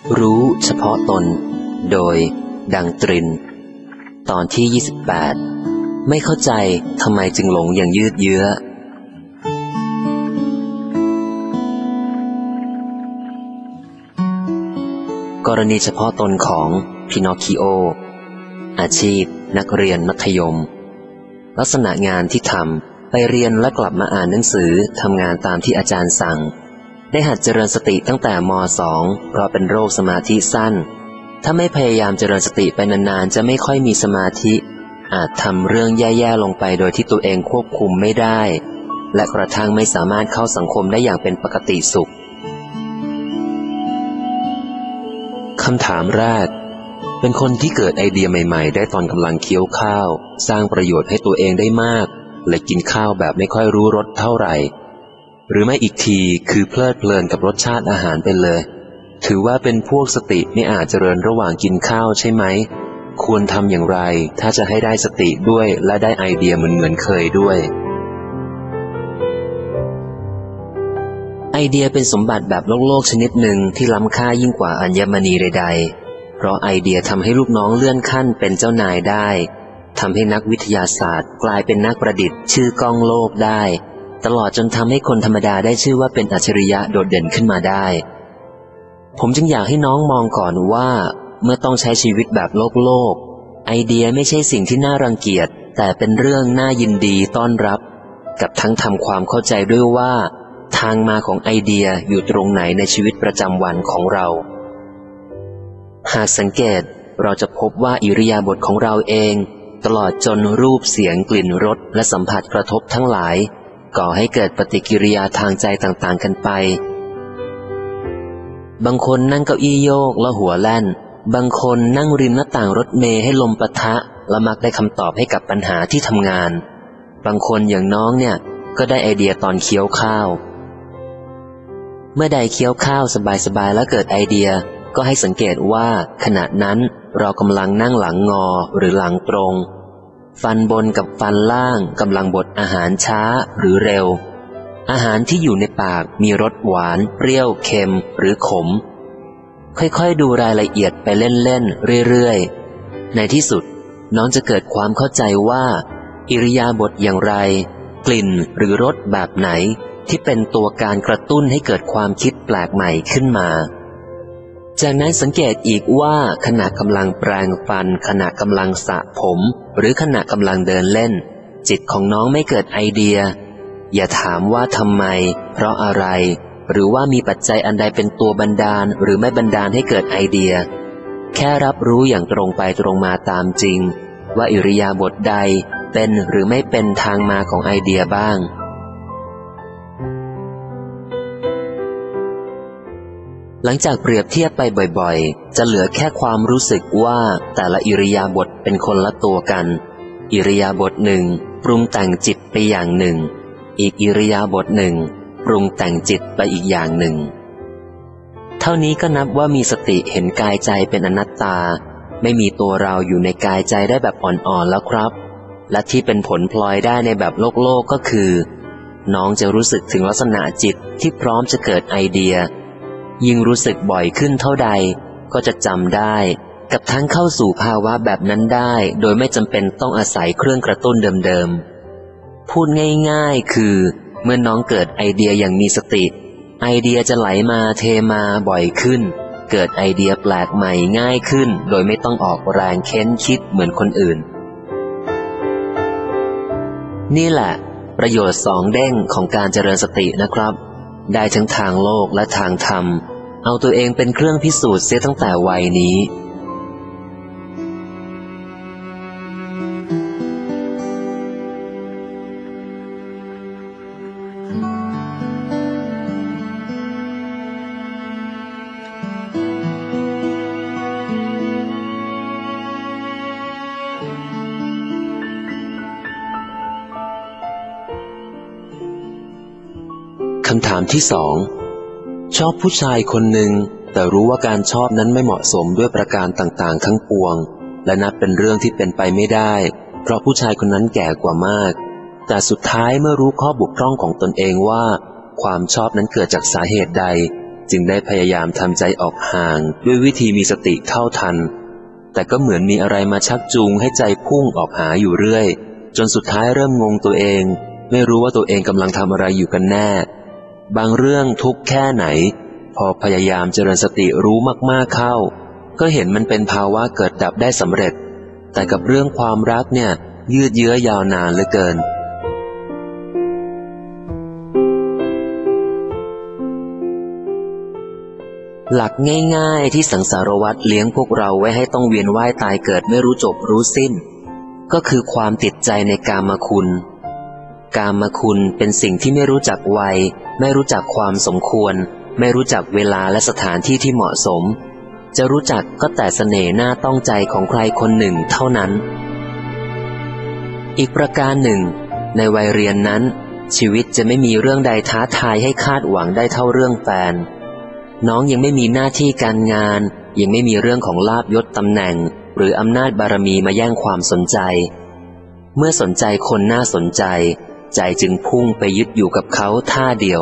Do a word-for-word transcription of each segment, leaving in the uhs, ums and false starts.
รู้เฉพาะตนโดยดังตรินตอนที่ยี่สิบแปดไม่เข้าใจทำไมจึงหลงอย่างยืดเยื้อกรณีเฉพาะตนของพินอคคิโออาชีพนักเรียนมัธยมลักษณะงานที่ทำไปเรียนและกลับมาอ่านหนังสือทำงานตามที่อาจารย์สั่งได้หัดเจริญสติตั้งแต่ม สอง เพราะเป็นโรคสมาธิสั้นถ้าไม่พยายามเจริญสติไปนานๆจะไม่ค่อยมีสมาธิอาจทำเรื่องแย่ๆลงไปโดยที่ตัวเองควบคุมไม่ได้และกระทั่งไม่สามารถเข้าสังคมได้อย่างเป็นปกติสุขคำถามแรกเป็นคนที่เกิดไอเดียใหม่ๆได้ตอนกำลังเคี้ยวข้าวสร้างประโยชน์ให้ตัวเองได้มากเลยกินข้าวแบบไม่ค่อยรู้รสเท่าไหร่หรือไม่อีกทีคือเพลิดเพลินกับรสชาติอาหารไปเลยถือว่าเป็นพวกสติไม่อาจเจริญระหว่างกินข้าวใช่ไหมควรทำอย่างไรถ้าจะให้ได้สติด้วยและได้ไอเดียเหมือนเหมือนเคยด้วยไอเดียเป็นสมบัติแบบโลกโลกชนิดหนึ่งที่ล้ำค่ายิ่งกว่าอัญมณีใดๆเพราะไอเดียทำให้ลูกน้องเลื่อนขั้นเป็นเจ้านายได้ทำให้นักวิทยาศาสตร์กลายเป็นนักประดิษฐ์ชื่อก้องโลกได้ตลอดจนทำให้คนธรรมดาได้ชื่อว่าเป็นอัจฉริยะโดดเด่นขึ้นมาได้ผมจึงอยากให้น้องมองก่อนว่าเมื่อต้องใช้ชีวิตแบบโลกโลกไอเดียไม่ใช่สิ่งที่น่ารังเกียจแต่เป็นเรื่องน่ายินดีต้อนรับกับทั้งทำความเข้าใจด้วยว่าทางมาของไอเดียอยู่ตรงไหนในชีวิตประจำวันของเราหากสังเกตเราจะพบว่าอิริยาบถของเราเองตลอดจนรูปเสียงกลิ่นรสและสัมผัสกระทบทั้งหลายก่อให้เกิดปฏิกิริยาทางใจต่างๆกันไปบางคนนั่งเก้าอี้โยกแล้วหัวแล่นบางคนนั่งริมหน้าต่างรถเมล์ให้ลมปะทะและมักได้คำตอบให้กับปัญหาที่ทำงานบางคนอย่างน้องเนี่ยก็ได้ไอเดียตอนเคี้ยวข้าวเมื่อใดเคี้ยวข้าวสบายๆแล้วเกิดไอเดียก็ให้สังเกตว่าขณะนั้นเรากำลังนั่งหลังงอหรือหลังตรงฟันบนกับฟันล่างกำลังบดอาหารช้าหรือเร็วอาหารที่อยู่ในปากมีรสหวานเปรี้ยวเค็มหรือขมค่อยๆดูรายละเอียดไปเล่นๆเรื่อยๆในที่สุดน้องจะเกิดความเข้าใจว่าอิริยาบถอย่างไรกลิ่นหรือรสแบบไหนที่เป็นตัวการกระตุ้นให้เกิดความคิดแปลกใหม่ขึ้นมาจากนั้นสังเกตอีกว่าขณะกำลังแปรงฟันขณะกำลังสระผมหรือขณะกำลังเดินเล่นจิตของน้องไม่เกิดไอเดียอย่าถามว่าทำไมเพราะอะไรหรือว่ามีปัจจัยอันใดเป็นตัวบันดาลหรือไม่บันดาลให้เกิดไอเดียแค่รับรู้อย่างตรงไปตรงมาตามจริงว่าอิริยาบถใดเป็นหรือไม่เป็นทางมาของไอเดียบ้างหลังจากเปรียบเทียบไปบ่อยๆจะเหลือแค่ความรู้สึกว่าแต่ละอิริยาบถเป็นคนละตัวกันอิริยาบถหนึ่งปรุงแต่งจิตไปอย่างหนึ่งอีกอิริยาบถหนึ่งปรุงแต่งจิตไปอีกอย่างหนึ่งเท่านี้ก็นับว่ามีสติเห็นกายใจเป็นอนัตตาไม่มีตัวเราอยู่ในกายใจได้แบบอ่อนๆแล้วครับและที่เป็นผลพลอยได้ในแบบโลกโลกก็คือน้องจะรู้สึกถึงลักษณะจิตที่พร้อมจะเกิดไอเดียยิ่งรู้สึกบ่อยขึ้นเท่าใดก็จะจำได้กับทั้งเข้าสู่ภาวะแบบนั้นได้โดยไม่จำเป็นต้องอาศัยเครื่องกระตุ้นเดิมๆพูดง่ายๆคือเมื่อน้องเกิดไอเดียอย่างมีสติไอเดียจะไหลมาเทมาบ่อยขึ้นเกิดไอเดียแปลกใหม่ง่ายขึ้นโดยไม่ต้องออกแรงเค้นคิดเหมือนคนอื่นนี่แหละประโยชน์สองเด้งของการเจริญสตินะครับได้ทั้งทางโลกและทางธรรมเอาตัวเองเป็นเครื่องพิสูจน์เสียตั้งแต่วัยนี้ คำถามที่สองชอบผู้ชายคนหนึ่งแต่รู้ว่าการชอบนั้นไม่เหมาะสมด้วยประการต่างๆทั้งปวงและนับเป็นเรื่องที่เป็นไปไม่ได้เพราะผู้ชายคนนั้นแก่กว่ามากแต่สุดท้ายเมื่อรู้ข้อบกพร่องของตนเองว่าความชอบนั้นเกิดจากสาเหตุใดจึงได้พยายามทำใจออกห่างด้วยวิธีมีสติเท่าทันแต่ก็เหมือนมีอะไรมาชักจูงให้ใจพุ่งออกหาอยู่เรื่อยจนสุดท้ายเริ่มงงตัวเองไม่รู้ว่าตัวเองกำลังทำอะไรอยู่กันแน่บางเรื่องทุกข์แค่ไหนพอพยายามเจริญสติรู้มากๆเข้าก็เห็นมันเป็นภาวะเกิดดับได้สำเร็จแต่กับเรื่องความรักเนี่ยยืดเยื้อยาวนานเหลือเกินหลักง่ายๆที่สังสารวัฏเลี้ยงพวกเราไว้ให้ต้องเวียนว่ายตายเกิดไม่รู้จบรู้สิ้นก็คือความติดใจในกามคุณกามคุณเป็นสิ่งที่ไม่รู้จักวัยไม่รู้จักความสมควรไม่รู้จักเวลาและสถานที่ที่เหมาะสมจะรู้จักก็แต่เสน่ห์หน้าต้องใจของใครคนหนึ่งเท่านั้นอีกประการหนึ่งในวัยเรียนนั้นชีวิตจะไม่มีเรื่องใดท้าทายให้คาดหวังได้เท่าเรื่องแฟนน้องยังไม่มีหน้าที่การงานยังไม่มีเรื่องของลาภยศตำแหน่งหรืออำนาจบารมีมาแย่งความสนใจเมื่อสนใจคนน่าสนใจใจจึงพุ่งไปยึดอยู่กับเขาท่าเดียว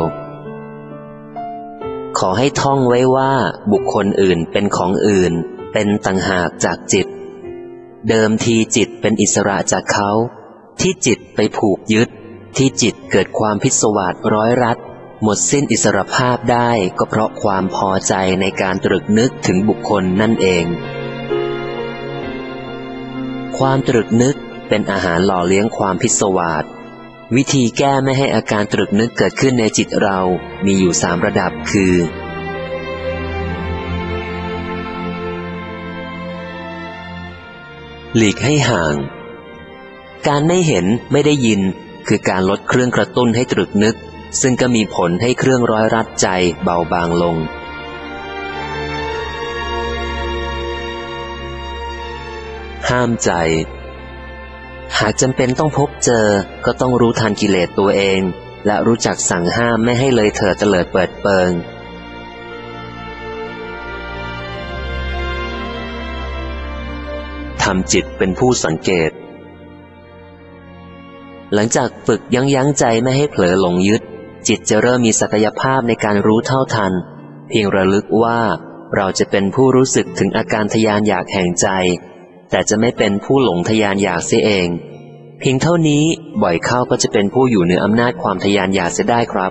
ขอให้ท่องไว้ว่าบุคคลอื่นเป็นของอื่นเป็นต่างหากจากจิตเดิมทีจิตเป็นอิสระจากเขาที่จิตไปผูกยึดที่จิตเกิดความพิศวาสร้อยรัดหมดสิ้นอิสรภาพได้ก็เพราะความพอใจในการตรึกนึกถึงบุคคลนั่นเองความตรึกนึกเป็นอาหารหล่อเลี้ยงความพิศวาสวิธีแก้ไม่ให้อาการตรึกนึกเกิดขึ้นในจิตเรามีอยู่สามระดับคือหลีกให้ห่างการไม่เห็นไม่ได้ยินคือการลดเครื่องกระตุ้นให้ตรึกนึกซึ่งก็มีผลให้เครื่องร้อยรัดใจเบาบางลงห้ามใจหากจำเป็นต้องพบเจอก็ต้องรู้ทันกิเลสตัวเองและรู้จักสั่งห้ามไม่ให้เลยเถิดเตลิดเปิดเปิงทำจิตเป็นผู้สังเกตหลังจากฝึกยั้งยั้งใจไม่ให้เผลอหลงยึดจิตจะเริ่มมีศักยภาพในการรู้เท่าทันเพียงระลึกว่าเราจะเป็นผู้รู้สึกถึงอาการทะยานอยากแห่งใจแต่จะไม่เป็นผู้หลงทะยานอยากเสียเองเพียงเท่านี้บ่อยเข้าก็จะเป็นผู้อยู่เหนืออำนาจความทะยานอยากเสียได้ครับ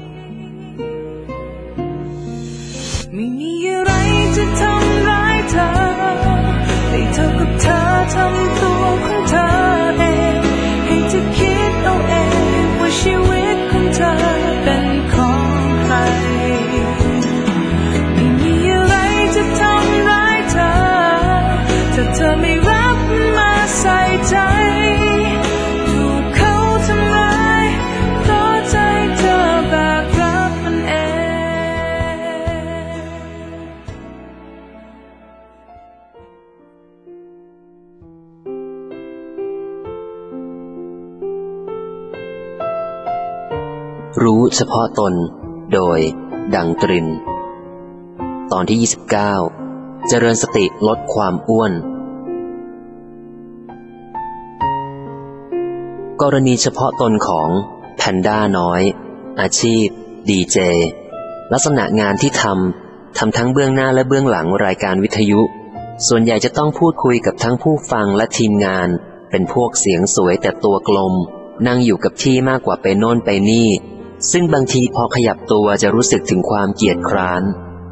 ไม่มีอะไรจะทำร้ายเธอให้เธอกับเธอทำตัวของเธอเองให้เธอคิดเอาเองว่าชีวิตของเธอเป็นของใครไม่มีอะไรจะทำร้ายเธอถ้าเธอไม่รับมาใส่ใจถูกเขาทำร้ายเพราะใจเธอแบกรับมันเองรู้เฉพาะตนโดยดังตรินตอนที่ยี่สิบเก้าเจริญสติลดความอ้วนกรณีเฉพาะตนของแพนด้าน้อยอาชีพดีเจลักษณะงานที่ทำทำทั้งเบื้องหน้าและเบื้องหลังรายการวิทยุส่วนใหญ่จะต้องพูดคุยกับทั้งผู้ฟังและทีมงานเป็นพวกเสียงสวยแต่ตัวกลมนั่งอยู่กับที่มากกว่าไปโน่นไปนี่ซึ่งบางทีพอขยับตัวจะรู้สึกถึงความเกียจคร้าน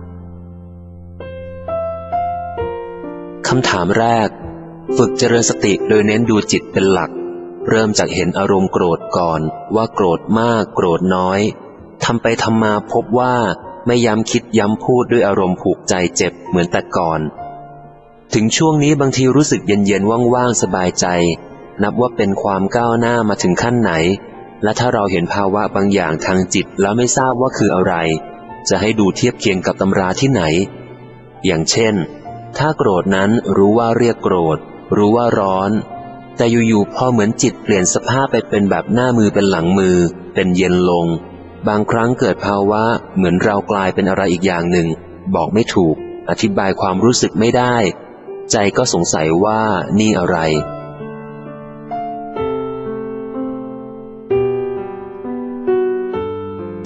คำถามแรกฝึกเจริญสติโดยเน้นดูจิตเป็นหลักเริ่มจากเห็นอารมณ์โกรธก่อนว่าโกรธมากโกรธน้อยทำไปทำมาพบว่าไม่ย้ำคิดย้ำพูดด้วยอารมณ์ผูกใจเจ็บเหมือนแต่ก่อนถึงช่วงนี้บางทีรู้สึกเย็นๆว่างๆสบายใจนับว่าเป็นความก้าวหน้ามาถึงขั้นไหนและถ้าเราเห็นภาวะบางอย่างทางจิตแล้วไม่ทราบว่าคืออะไรจะให้ดูเทียบเคียงกับตำราที่ไหนอย่างเช่นถ้าโกรธนั้นรู้ว่าเรียกโกรธรู้ว่าร้อนแต่อยู่ๆพอเหมือนจิตเปลี่ยนสภาพไปเป็นแบบหน้ามือเป็นหลังมือเป็นเย็นลงบางครั้งเกิดภาวะเหมือนเรากลายเป็นอะไรอีกอย่างหนึ่งบอกไม่ถูกอธิบายความรู้สึกไม่ได้ใจก็สงสัยว่านี่อะไร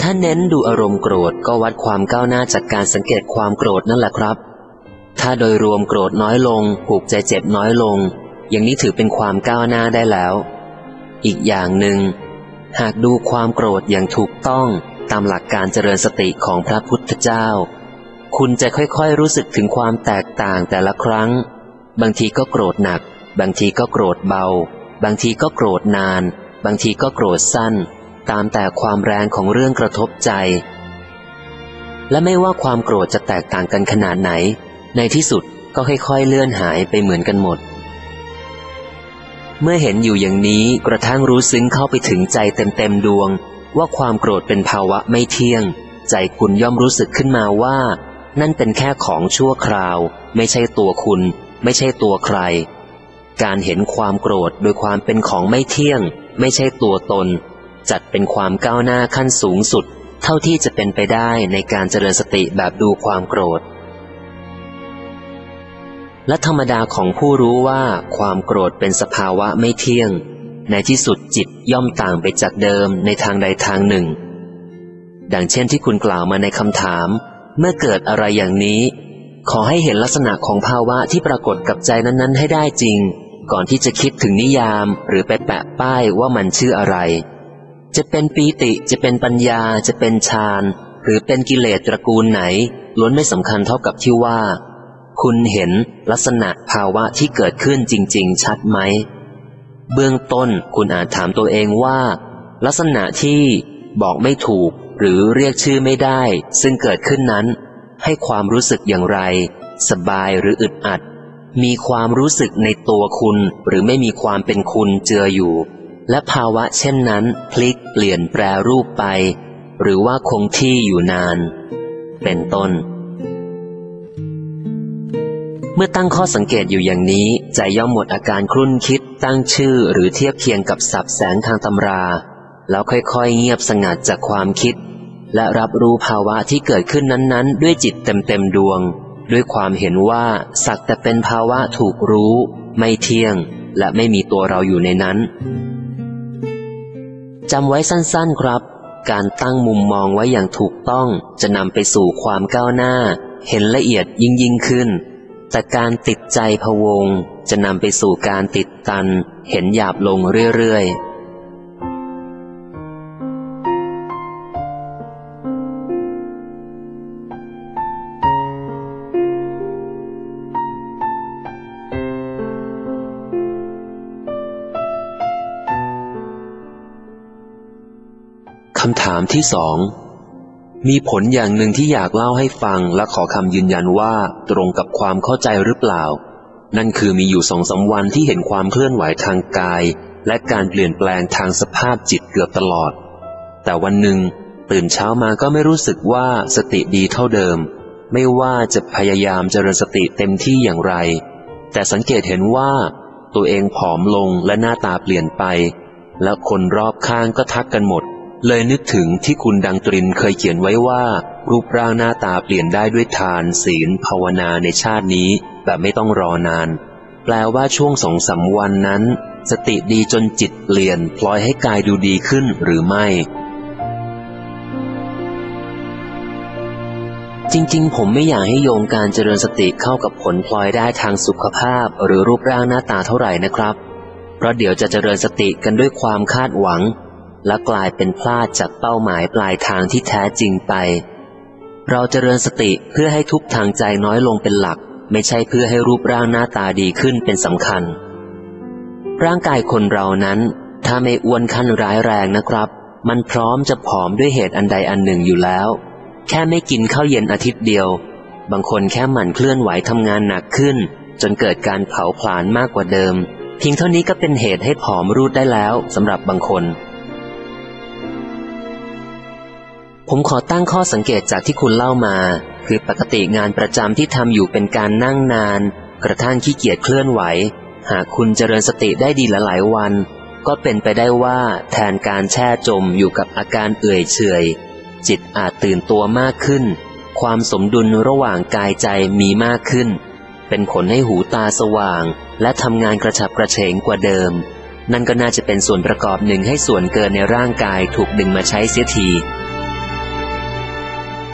ถ้าเน้นดูอารมณ์โกรธก็วัดความก้าวหน้าจากการสังเกตความโกรธนั่นแหละครับถ้าโดยรวมโกรธน้อยลงผูกใจเจ็บน้อยลงอย่างนี้ถือเป็นความก้าวหน้าได้แล้วอีกอย่างหนึ่งหากดูความโกรธอย่างถูกต้องตามหลักการเจริญสติของพระพุทธเจ้าคุณจะค่อยๆรู้สึกถึงความแตกต่างแต่ละครั้งบางทีก็โกรธหนักบางทีก็โกรธเบาบางทีก็โกรธนานบางทีก็โกรธสั้นตามแต่ความแรงของเรื่องกระทบใจและไม่ว่าความโกรธจะแตกต่างกันขนาดไหนในที่สุดก็ค่อยๆเลื่อนหายไปเหมือนกันหมดเมื่อเห็นอยู่อย่างนี้กระทั่งรู้ซึ้งเข้าไปถึงใจเต็มๆดวงว่าความโกรธเป็นภาวะไม่เที่ยงใจคุณย่อมรู้สึกขึ้นมาว่านั่นเป็นแค่ของชั่วคราวไม่ใช่ตัวคุณไม่ใช่ตัวใครการเห็นความโกรธโดยความเป็นของไม่เที่ยงไม่ใช่ตัวตนจัดเป็นความก้าวหน้าขั้นสูงสุดเท่าที่จะเป็นไปได้ในการเจริญสติแบบดูความโกรธและธรรมดาของผู้รู้ว่าความโกรธเป็นสภาวะไม่เที่ยงในที่สุดจิตย่อมต่างไปจากเดิมในทางใดทางหนึ่งดังเช่นที่คุณกล่าวมาในคำถามเมื่อเกิดอะไรอย่างนี้ขอให้เห็นลักษณะของภาวะที่ปรากฏกับใจนั้นๆให้ได้จริงก่อนที่จะคิดถึงนิยามหรือไปแปะป้ายว่ามันชื่ออะไรจะเป็นปีติจะเป็นปัญญาจะเป็นฌานหรือเป็นกิเลสตระกูลไหนล้วนไม่สำคัญเท่ากับที่ว่าคุณเห็นลักษณะภาวะที่เกิดขึ้นจริงๆชัดไหมเบื้องต้นคุณอาจถามตัวเองว่าลักษณะที่บอกไม่ถูกหรือเรียกชื่อไม่ได้ซึ่งเกิดขึ้นนั้นให้ความรู้สึกอย่างไรสบายหรืออึดอัดมีความรู้สึกในตัวคุณหรือไม่มีความเป็นคุณเจืออยู่และภาวะเช่นนั้นพลิกเปลี่ยนแปรรูปไปหรือว่าคงที่อยู่นานเป็นต้นเมื่อตั้งข้อสังเกตอยู่อย่างนี้ใจย่อมหมดอาการครุ่นคิดตั้งชื่อหรือเทียบเคียงกับศัพท์แสงทางตำราแล้วค่อยๆเงียบสงัดจากความคิดและรับรู้ภาวะที่เกิดขึ้นนั้นๆด้วยจิตเต็มๆดวงด้วยความเห็นว่าสักแต่เป็นภาวะถูกรู้ไม่เที่ยงและไม่มีตัวเราอยู่ในนั้นจำไว้สั้นๆครับการตั้งมุมมองไว้อย่างถูกต้องจะนำไปสู่ความก้าวหน้าเห็นละเอียดยิ่งยิ่งขึ้นแต่การติดใจพะวงจะนำไปสู่การติดตันเห็นหยาบลงเรื่อยๆคำถามที่สองมีผลอย่างหนึ่งที่อยากเล่าให้ฟังและขอคำยืนยันว่าตรงกับความเข้าใจหรือเปล่านั่นคือมีอยู่สองสามวันที่เห็นความเคลื่อนไหวทางกายและการเปลี่ยนแปลงทางสภาพจิตเกือบตลอดแต่วันหนึ่งตื่นเช้ามาก็ไม่รู้สึกว่าสติดีเท่าเดิมไม่ว่าจะพยายามเจริญสติเต็มที่อย่างไรแต่สังเกตเห็นว่าตัวเองผอมลงและหน้าตาเปลี่ยนไปและคนรอบข้างก็ทักกันหมดเลยนึกถึงที่คุณดังตรินเคยเขียนไว้ว่ารูปร่างหน้าตาเปลี่ยนได้ด้วยทานศีลภาวนาในชาตินี้แบบไม่ต้องรอนานแปลว่าช่วงสองสามวันนั้นสติดีจนจิตเปลี่ยนพลอยให้กายดูดีขึ้นหรือไม่จริงๆผมไม่อยากให้โยงการเจริญสติเข้ากับผลพลอยได้ทางสุขภาพหรือรูปร่างหน้าตาเท่าไหร่นะครับเพราะเดี๋ยวจะเจริญสติกันด้วยความคาดหวังและกลายเป็นพลาดจากเป้าหมายปลายทางที่แท้จริงไปเราเจริญสติเพื่อให้ทุกข์ทางใจน้อยลงเป็นหลักไม่ใช่เพื่อให้รูปร่างหน้าตาดีขึ้นเป็นสำคัญร่างกายคนเรานั้นถ้าไม่อ้วนขั้นร้ายแรงนะครับมันพร้อมจะผอมด้วยเหตุอันใดอันหนึ่งอยู่แล้วแค่ไม่กินข้าวเย็นอาทิตย์เดียวบางคนแค่หมั่นเคลื่อนไหวทำงานหนักขึ้นจนเกิดการเผาผลาญมากกว่าเดิมเพียงเท่านี้ก็เป็นเหตุให้ผอมรูดได้แล้วสำหรับบางคนผมขอตั้งข้อสังเกตจากที่คุณเล่ามาคือปกติงานประจำที่ทำอยู่เป็นการนั่งนานกระทั่งขี้เกียจเคลื่อนไหวหากคุณเจริญสติได้ดีหลายๆวันก็เป็นไปได้ว่าแทนการแช่จมอยู่กับอาการเอื่อยเฉยจิตอาจตื่นตัวมากขึ้นความสมดุลระหว่างกายใจมีมากขึ้นเป็นผลให้หูตาสว่างและทำงานกระฉับกระเฉงกว่าเดิมนั่นก็น่าจะเป็นส่วนประกอบหนึ่งให้ส่วนเกินในร่างกายถูกดึงมาใช้เสียที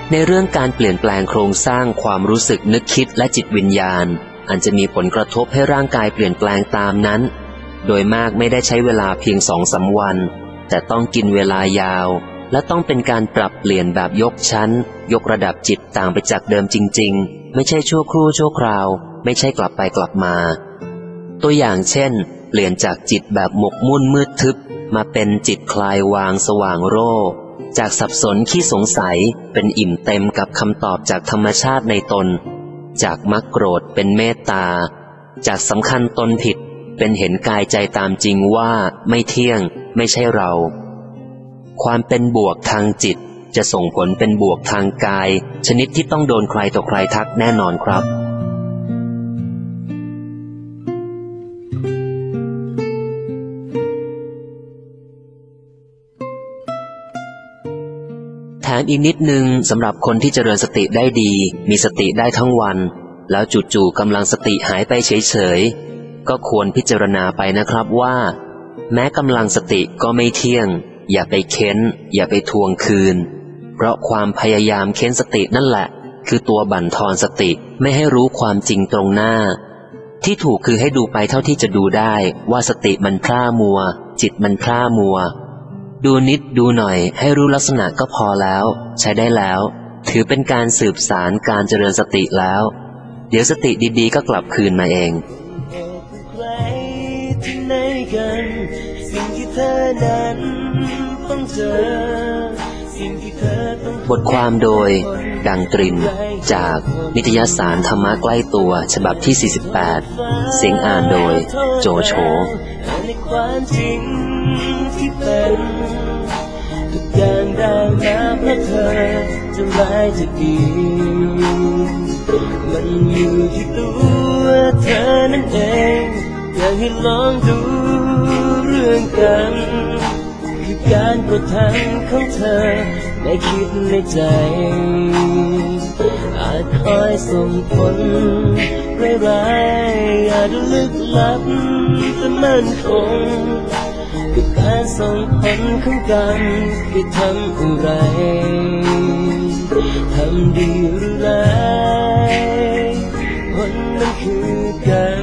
ในเรื่องการเปลี่ยนแปลงโครงสร้างความรู้สึกนึกคิดและจิตวิญญาณอันจะมีผลกระทบให้ร่างกายเปลี่ยนแปลงตามนั้นโดยมากไม่ได้ใช้เวลาเพียงสองสามวันแต่ต้องกินเวลายาวและต้องเป็นการปรับเปลี่ยนแบบยกชั้นยกระดับจิตต่างไปจากเดิมจริงๆไม่ใช่ชั่วครู่ชั่วคราวไม่ใช่กลับไปกลับมาตัวอย่างเช่นเปลี่ยนจากจิตแบบหมกมุ่นมืดทึบมาเป็นจิตคลายวางสว่างโร่จากสับสนขี้สงสัยเป็นอิ่มเต็มกับคำตอบจากธรรมชาติในตนจากมักโกรธเป็นเมตตาจากสำคัญตนผิดเป็นเห็นกายใจตามจริงว่าไม่เที่ยงไม่ใช่เราความเป็นบวกทางจิตจะส่งผลเป็นบวกทางกายชนิดที่ต้องโดนใครต่อใครทักแน่นอนครับแถมอีกนิดนึงสำหรับคนที่เจริญสติได้ดีมีสติได้ทั้งวันแล้วจู่ๆกำลังสติหายไปเฉยๆก็ควรพิจารณาไปนะครับว่าแม้กำลังสติก็ไม่เที่ยงอย่าไปเค้นอย่าไปทวงคืนเพราะความพยายามเค้นสตินั่นแหละคือตัวบั่นทอนสติไม่ให้รู้ความจริงตรงหน้าที่ถูกคือให้ดูไปเท่าที่จะดูได้ว่าสติมันพร่ามัวจิตมันพร่ามัวดูนิดดูหน่อยให้รู้ลักษณะก็พอแล้วใช้ได้แล้วถือเป็นการสืบสารการเจริญสติแล้วเดี๋ยวสติดีๆก็กลับคืนมาเองบทความโดยดังตรินจากนิตยสารธรรมะใกล้ตัวฉบับที่สี่สิบแปดเสียงอ่านโดยโจโฉทุกอย่างได้มาเพราะเธอจะร้ายจะดีมันอยู่ที่ตัวเธอนั่นเองอยากให้ลองดูเรื่องกันคือการกระทำของเธอได้คิดในใจอาจคอยส่งผลร้ายๆอาจลึกลับแต่มั่นคงกับการส่งผลของกันคือทำอะไรทำดีหรือร้ายผลนั้นคือกัน